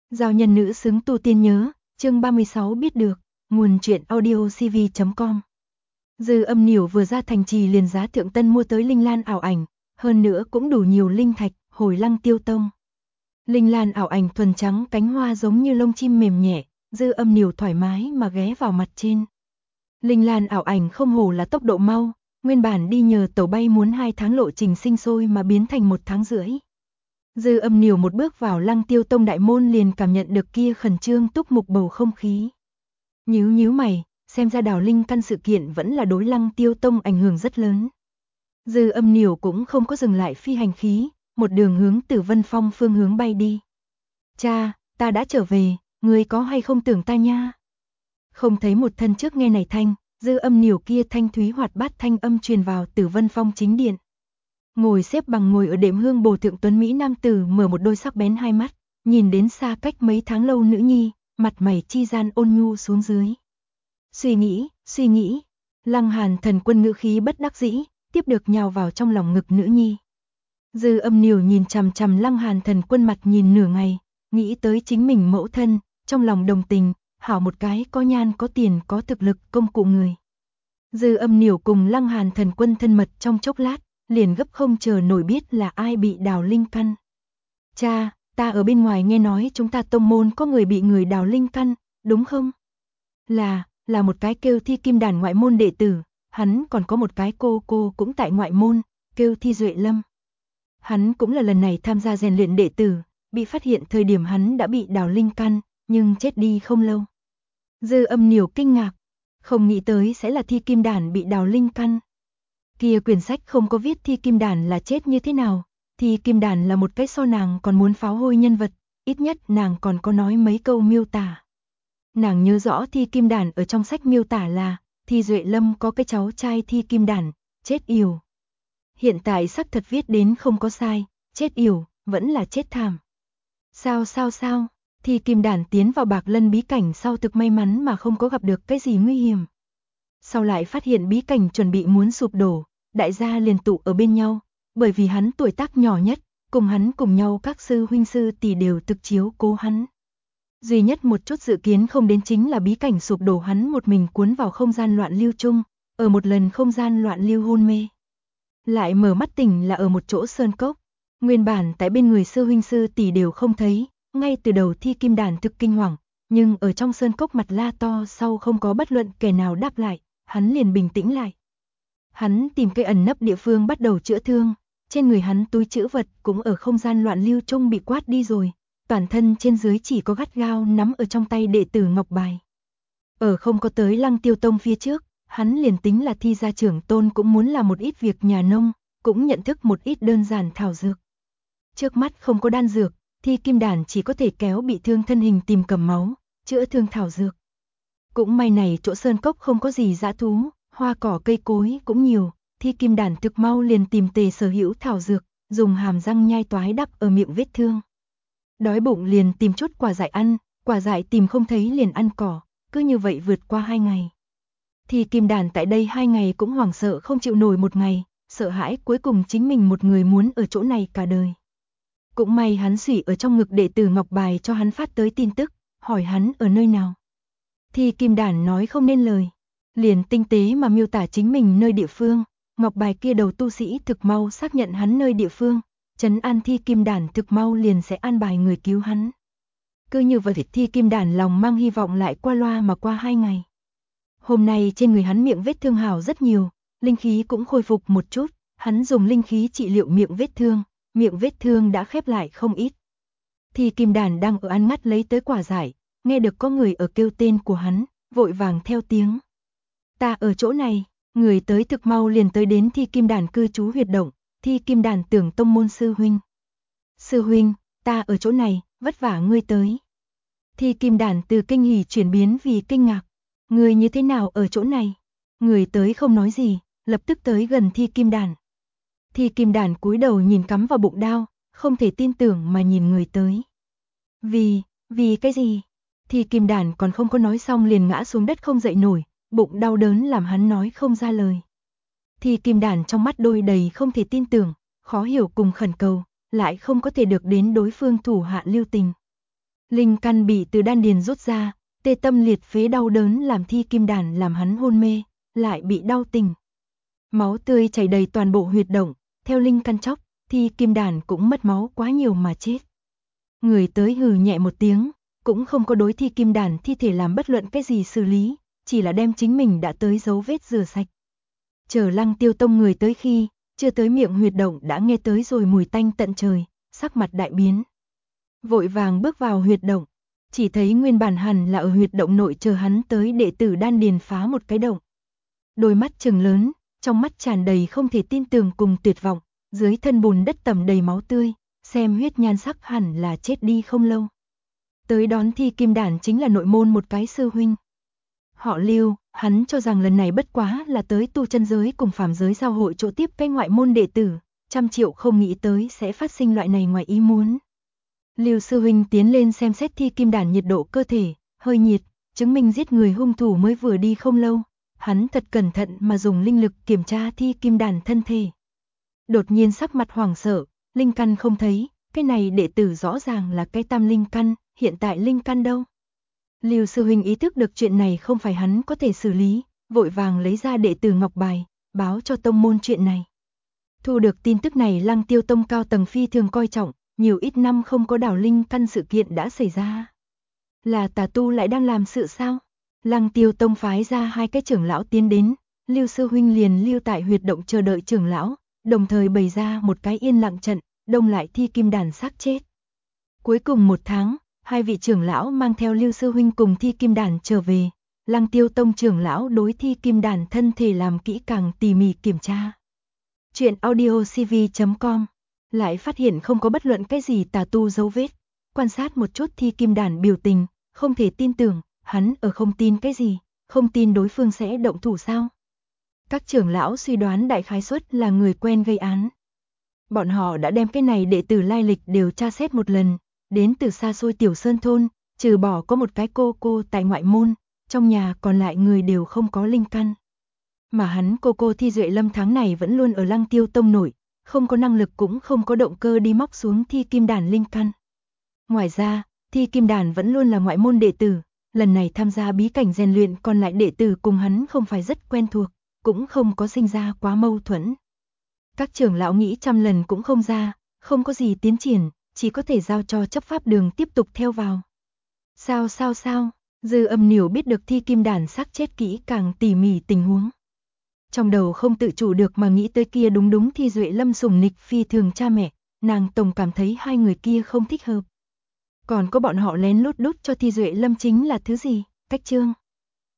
Giao nhân nữ xứng tu tiên nhớ, chương 36 biết được, nguồn truyện audio cv.com. Dư Âm Niểu vừa ra thành trì liền giá thượng tân mua tới linh lan ảo ảnh, hơn nữa cũng đủ nhiều linh thạch, hồi Lăng Tiêu Tông. Linh lan ảo ảnh thuần trắng cánh hoa giống như lông chim mềm nhẹ, Dư Âm Niểu thoải mái mà ghé vào mặt trên. Linh lan ảo ảnh không hổ là tốc độ mau, nguyên bản đi nhờ tàu bay muốn 2 tháng lộ trình sinh sôi mà biến thành 1 tháng rưỡi. Dư Âm Niểu một bước vào Lăng Tiêu Tông đại môn liền cảm nhận được kia khẩn trương túc mục bầu không khí. Nhíu mày, xem ra đào linh căn sự kiện vẫn là đối Lăng Tiêu Tông ảnh hưởng rất lớn. Dư Âm Niểu cũng không có dừng lại phi hành khí, một đường hướng Tử Vân Phong phương hướng bay đi. Cha, ta đã trở về, ngươi có hay không tưởng ta nha? Không thấy một thân trước nghe này thanh, Dư Âm Niểu kia thanh thúy hoạt bát thanh âm truyền vào Tử Vân Phong chính điện. Ngồi xếp bằng ngồi ở đệm hương bồ thượng tuấn Mỹ nam tử mở một đôi sắc bén hai mắt, nhìn đến xa cách mấy tháng lâu nữ nhi, mặt mày chi gian ôn nhu xuống dưới. Suy nghĩ, Lăng Hàn Thần Quân ngữ khí bất đắc dĩ, tiếp được nhào vào trong lòng ngực nữ nhi. Dư Âm Niểu nhìn chằm chằm Lăng Hàn Thần Quân mặt nhìn nửa ngày, nghĩ tới chính mình mẫu thân, trong lòng đồng tình, hảo một cái có nhan có tiền có thực lực công cụ người. Dư Âm Niểu cùng Lăng Hàn Thần Quân thân mật trong chốc lát, liền gấp không chờ nổi biết là ai bị đào linh căn. Cha, ta ở bên ngoài nghe nói chúng ta tông môn có người bị người đào linh căn, đúng không? Là một cái kêu Thi Kim Đàn ngoại môn đệ tử, hắn còn có một cái cô cũng tại ngoại môn, kêu Thi Duệ Lâm. Hắn cũng là lần này tham gia rèn luyện đệ tử, bị phát hiện thời điểm hắn đã bị đào linh căn, nhưng chết đi không lâu. Dư Âm Niểu kinh ngạc, không nghĩ tới sẽ là Thi Kim Đàn bị đào linh căn. Kia quyển sách không có viết Thi Kim Đàn là chết như thế nào, Thi Kim Đàn là một cái so nàng còn muốn pháo hôi nhân vật, ít nhất nàng còn có nói mấy câu miêu tả. Nàng nhớ rõ Thi Kim Đàn ở trong sách miêu tả là, Thi Duệ Lâm có cái cháu trai Thi Kim Đàn, chết yểu. Hiện tại xác thật viết đến không có sai, chết yểu, vẫn là chết thảm. Sao, Thi Kim Đàn tiến vào Bạc Lân bí cảnh sau thực may mắn mà không có gặp được cái gì nguy hiểm. Sau lại phát hiện bí cảnh chuẩn bị muốn sụp đổ, đại gia liền tụ ở bên nhau, bởi vì hắn tuổi tác nhỏ nhất, cùng hắn cùng nhau các sư huynh sư tỷ đều thực chiếu cố hắn. Duy nhất một chút dự kiến không đến chính là bí cảnh sụp đổ hắn một mình cuốn vào không gian loạn lưu chung, ở một lần không gian loạn lưu hôn mê. Lại mở mắt tỉnh là ở một chỗ sơn cốc, nguyên bản tại bên người sư huynh sư tỷ đều không thấy, ngay từ đầu Thi Kim Đàn thực kinh hoàng, nhưng ở trong sơn cốc mặt la to sau không có bất luận kẻ nào đáp lại, hắn liền bình tĩnh lại. Hắn tìm cây ẩn nấp địa phương bắt đầu chữa thương, trên người hắn túi trữ vật cũng ở không gian loạn lưu chung bị quát đi rồi, toàn thân trên dưới chỉ có gắt gao nắm ở trong tay đệ tử ngọc bài. Ở không có tới Lăng Tiêu Tông phía trước, hắn liền tính là Thi gia trưởng tôn cũng muốn làm một ít việc nhà nông, cũng nhận thức một ít đơn giản thảo dược. Trước mắt không có đan dược, Thi Kim Đàn chỉ có thể kéo bị thương thân hình tìm cầm máu, chữa thương thảo dược. Cũng may này chỗ sơn cốc không có gì dã thú, hoa cỏ cây cối cũng nhiều, Thi Kim Đàn thực mau liền tìm tề sở hữu thảo dược, dùng hàm răng nhai toái đắp ở miệng vết thương. Đói bụng liền tìm chút quả dại ăn, quả dại tìm không thấy liền ăn cỏ, cứ như vậy vượt qua 2 ngày. Thi Kim Đàn tại đây 2 ngày cũng hoảng sợ không chịu nổi một ngày, sợ hãi cuối cùng chính mình một người muốn ở chỗ này cả đời. Cũng may hắn xỉ ở trong ngực đệ tử ngọc bài cho hắn phát tới tin tức, hỏi hắn ở nơi nào. Thi Kim Đàn nói không nên lời, liền tinh tế mà miêu tả chính mình nơi địa phương, ngọc bài kia đầu tu sĩ thực mau xác nhận hắn nơi địa phương, trấn an Thi Kim Đàn thực mau liền sẽ an bài người cứu hắn. Cứ như vậy Thi Kim Đàn lòng mang hy vọng lại qua loa mà qua 2 ngày. Hôm nay trên người hắn miệng vết thương hảo rất nhiều, linh khí cũng khôi phục một chút, hắn dùng linh khí trị liệu miệng vết thương đã khép lại không ít. Thi Kim Đàn đang ở ăn ngắt lấy tới quả dại, nghe được có người ở kêu tên của hắn, vội vàng theo tiếng. Ta ở chỗ này, người tới thực mau liền tới đến Thi Kim Đàn cư trú huyệt động, Thi Kim Đàn tưởng tông môn sư huynh. Sư huynh, ta ở chỗ này, vất vả ngươi tới. Thi Kim Đàn từ kinh hỉ chuyển biến vì kinh ngạc. Người như thế nào ở chỗ này? Người tới không nói gì, lập tức tới gần Thi Kim Đàn. Thi Kim Đàn cúi đầu nhìn cắm vào bụng đao, không thể tin tưởng mà nhìn người tới. Vì cái gì? Thi Kim Đàn còn không có nói xong liền ngã xuống đất không dậy nổi, bụng đau đớn làm hắn nói không ra lời. Thi Kim Đàn trong mắt đôi đầy không thể tin tưởng, khó hiểu cùng khẩn cầu, lại không có thể được đến đối phương thủ hạ lưu tình. Linh căn bị từ đan điền rút ra, tê tâm liệt phế đau đớn làm Thi Kim Đàn làm hắn hôn mê, lại bị đau tỉnh. Máu tươi chảy đầy toàn bộ huyệt động, theo linh căn chóc, Thi Kim Đàn cũng mất máu quá nhiều mà chết. Người tới hừ nhẹ một tiếng, cũng không có đối Thi Kim Đàn thi thể làm bất luận cái gì xử lý, chỉ là đem chính mình đã tới dấu vết rửa sạch. Chờ Lăng Tiêu Tông người tới khi, chưa tới miệng huyệt động đã nghe tới rồi mùi tanh tận trời, sắc mặt đại biến. Vội vàng bước vào huyệt động, chỉ thấy nguyên bản hẳn là ở huyệt động nội chờ hắn tới đệ tử đan điền phá một cái động. Đôi mắt trừng lớn, trong mắt tràn đầy không thể tin tưởng cùng tuyệt vọng, dưới thân bùn đất tẩm đầy máu tươi, xem huyết nhan sắc hẳn là chết đi không lâu. Tới đón Thi Kim Đàn chính là nội môn một cái sư huynh. Họ Lưu, hắn cho rằng lần này bất quá là tới tu chân giới cùng phàm giới giao hội chỗ tiếp cái ngoại môn đệ tử, 100 triệu không nghĩ tới sẽ phát sinh loại này ngoài ý muốn. Lưu sư huynh tiến lên xem xét Thi Kim Đàn nhiệt độ cơ thể, hơi nhiệt, chứng minh giết người hung thủ mới vừa đi không lâu. Hắn thật cẩn thận mà dùng linh lực kiểm tra Thi Kim Đàn thân thể. Đột nhiên sắc mặt hoảng sợ, linh căn không thấy, cái này đệ tử rõ ràng là cái tam linh căn, hiện tại linh căn đâu? Lưu sư huynh ý thức được chuyện này không phải hắn có thể xử lý, vội vàng lấy ra đệ tử ngọc bài, báo cho tông môn chuyện này. Thu được tin tức này Lăng Tiêu Tông cao tầng phi thường coi trọng, nhiều ít năm không có đảo linh căn sự kiện đã xảy ra. Là tà tu lại đang làm sự sao? Lăng Tiêu Tông phái ra 2 cái trưởng lão tiến đến, Lưu sư huynh liền lưu tại huyệt động chờ đợi trưởng lão, đồng thời bày ra một cái yên lặng trận, đông lại Thi Kim Đàn xác chết. Cuối cùng 1 tháng, 2 vị trưởng lão mang theo Lưu sư huynh cùng Thi Kim Đàn trở về, Lăng Tiêu Tông trưởng lão đối Thi Kim Đàn thân thể làm kỹ càng tỉ mỉ kiểm tra. Chuyện audiocv.com lại phát hiện không có bất luận cái gì tà tu dấu vết, quan sát một chút Thi Kim Đàn biểu tình, không thể tin tưởng, hắn ở không tin cái gì, không tin đối phương sẽ động thủ sao? Các trưởng lão suy đoán đại khái suất là người quen gây án. Bọn họ đã đem cái này đệ tử lai lịch đều tra xét một lần, đến từ xa xôi tiểu sơn thôn, trừ bỏ có một cái cô tại ngoại môn, trong nhà còn lại người đều không có linh căn. Mà hắn cô Thi Duệ Lâm tháng này vẫn luôn ở Lăng Tiêu Tông nổi, không có năng lực cũng không có động cơ đi móc xuống Thi Kim Đàn linh căn. Ngoài ra, Thi Kim Đàn vẫn luôn là ngoại môn đệ tử, lần này tham gia bí cảnh rèn luyện còn lại đệ tử cùng hắn không phải rất quen thuộc, cũng không có sinh ra quá mâu thuẫn. Các trưởng lão nghĩ trăm lần cũng không ra, không có gì tiến triển, chỉ có thể giao cho chấp pháp đường tiếp tục theo vào. Sao, Dư Âm Niểu biết được Thi Kim Đàn xác chết kỹ càng tỉ mỉ tình huống. Trong đầu không tự chủ được mà nghĩ tới kia đúng Thi Duệ Lâm sủng nịch phi thường cha mẹ, nàng tổng cảm thấy 2 người kia không thích hợp. Còn có bọn họ lén lút đút cho Thi Duệ Lâm chính là thứ gì? Cách chương